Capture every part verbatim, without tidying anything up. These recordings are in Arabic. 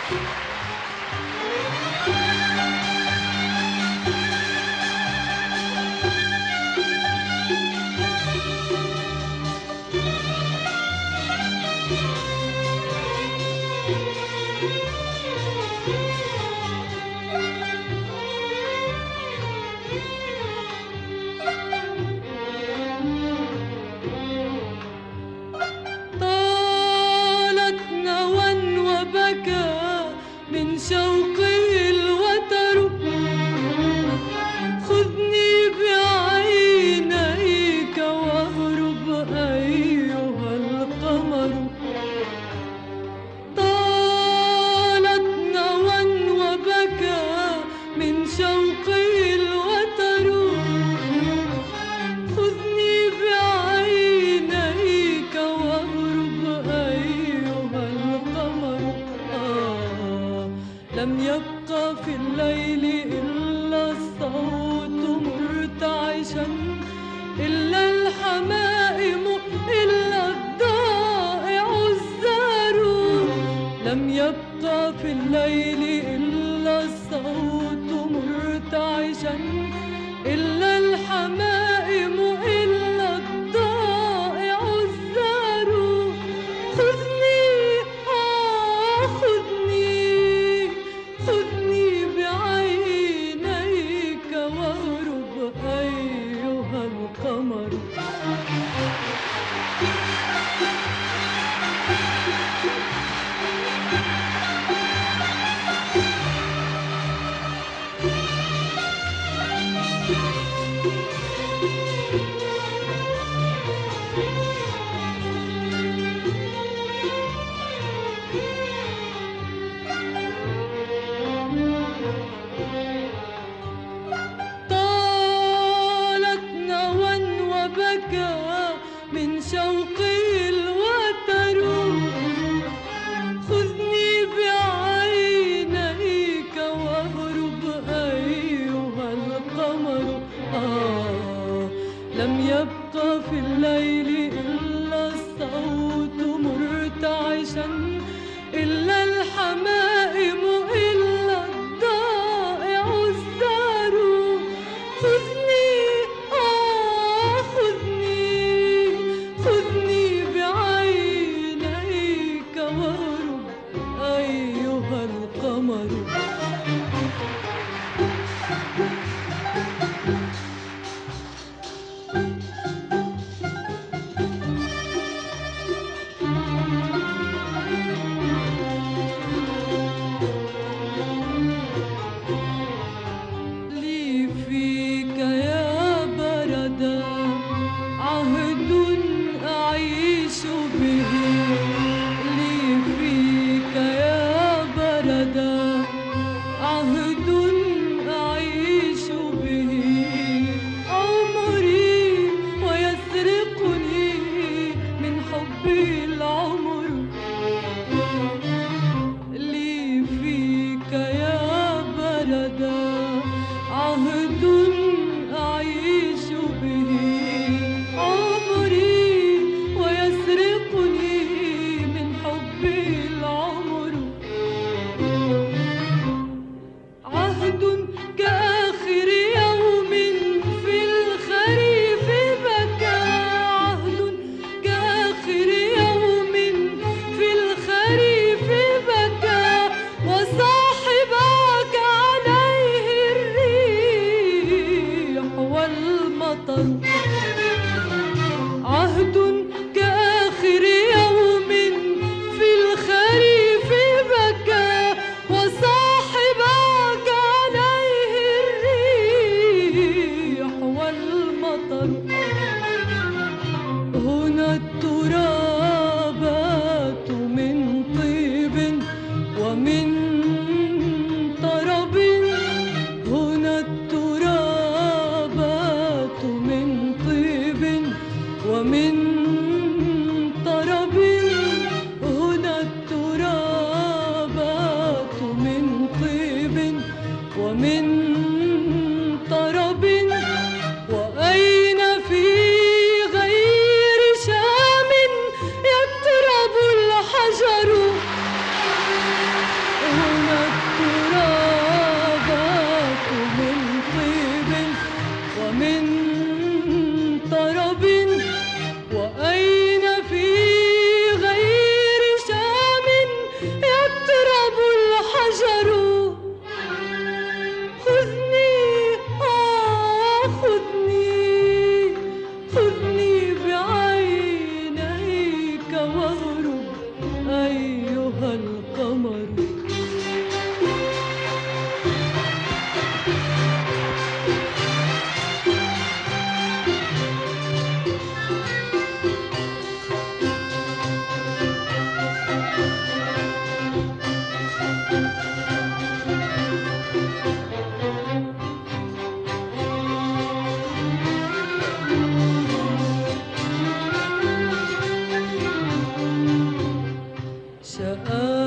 الخريف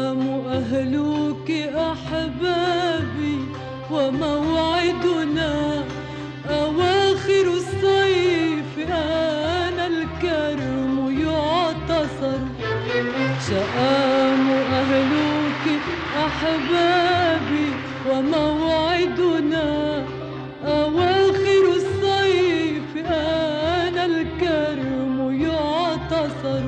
أهلك أحبابي وموعدنا أواخر الصيف آن الكرم يعتصر. شآم أهلك أحبابي وموعدنا أواخر الصيف آن الكرم يعتصر.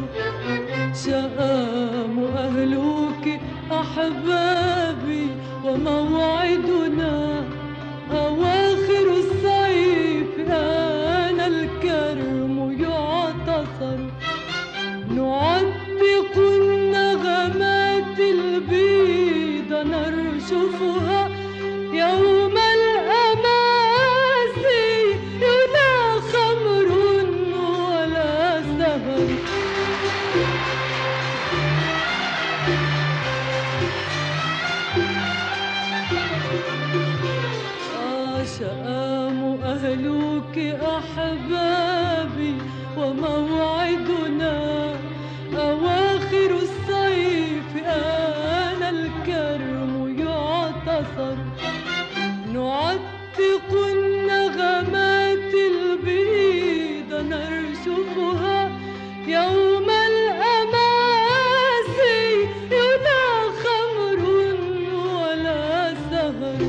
شآم أهلك أحبابي وموعدنا أواخر الصيف آن الكرم يعتصر. نعتق النغمات البيض نرشفها يوم الأماسي لا خمر ولا سهر. شآم أهلك أحبابي وموعدنا أواخر الصيف آن الكرم يعتصر. نعتق النغمات البيض نرشفها يوم الأماسي لا خمر ولا سهر.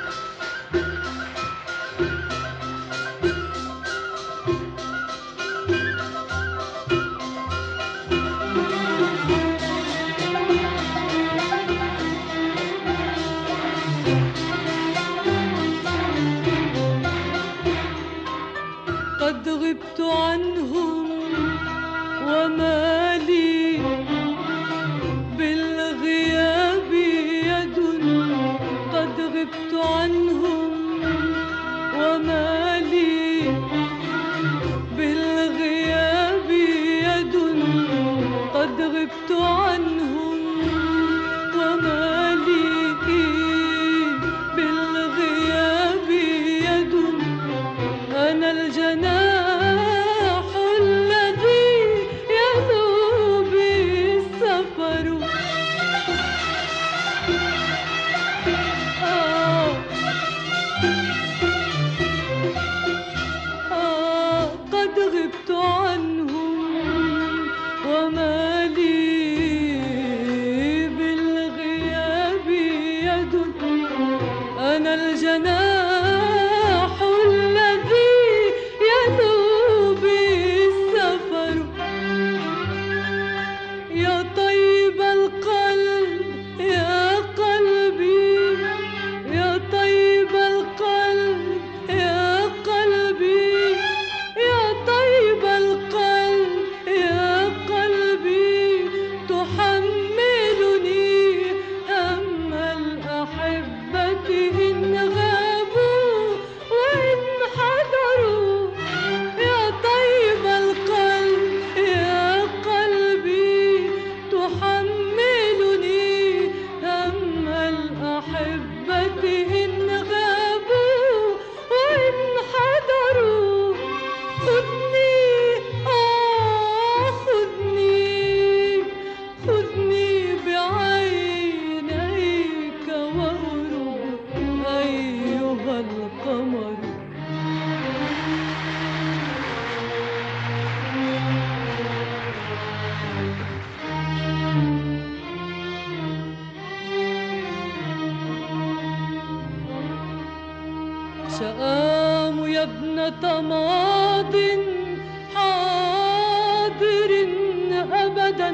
قد غبت عنهم وما لي بالغياب يد. قد غبت عنهم وما لي بالغياب يد. قد غبت عنهم وما لي بالغياب يد. أنا الجناح الذي يلو به السفر. آه آه قد غبت عنهم وما لي بالغياب يد. أنا الجناح الذي يلو به السفر. يا طيب القلب يا قلبي يا طيب القلب يا قلبي يا طيب القلب يا قلبي تحملني هم الأحبة إن غابوا وإن حضروا. يا طيب القلب يا قلبي تحملني هم الأحبة إن غابوا وإن حضروا. خذني آه خذني خذني بعينيك وأرب أيها القمر. شآم يا ابنة ماض حاضر أبدا.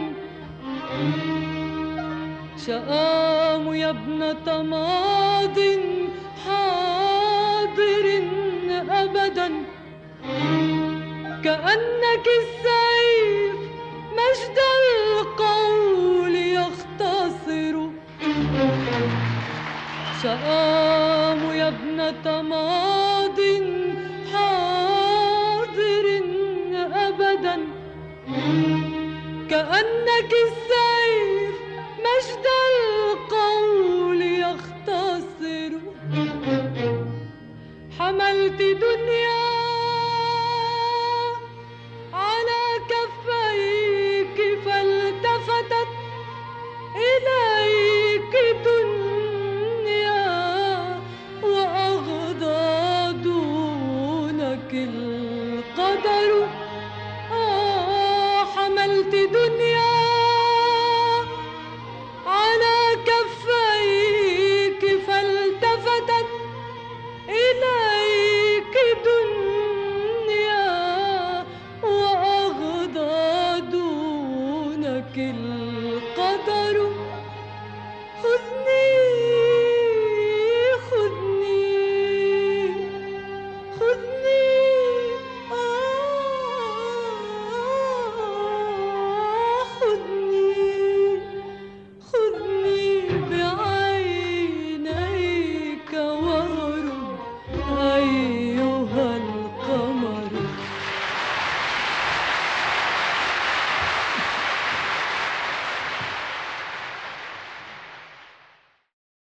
شآم يا ابنة ماض حاضر أبدا. كأنك السيف مجد القول يختصر. شآم يا ابنة ماض حاضر أبدا. كأنك السيف مجد القول يختصر. حملت دنيا على كفيك فالتفتت إلي كل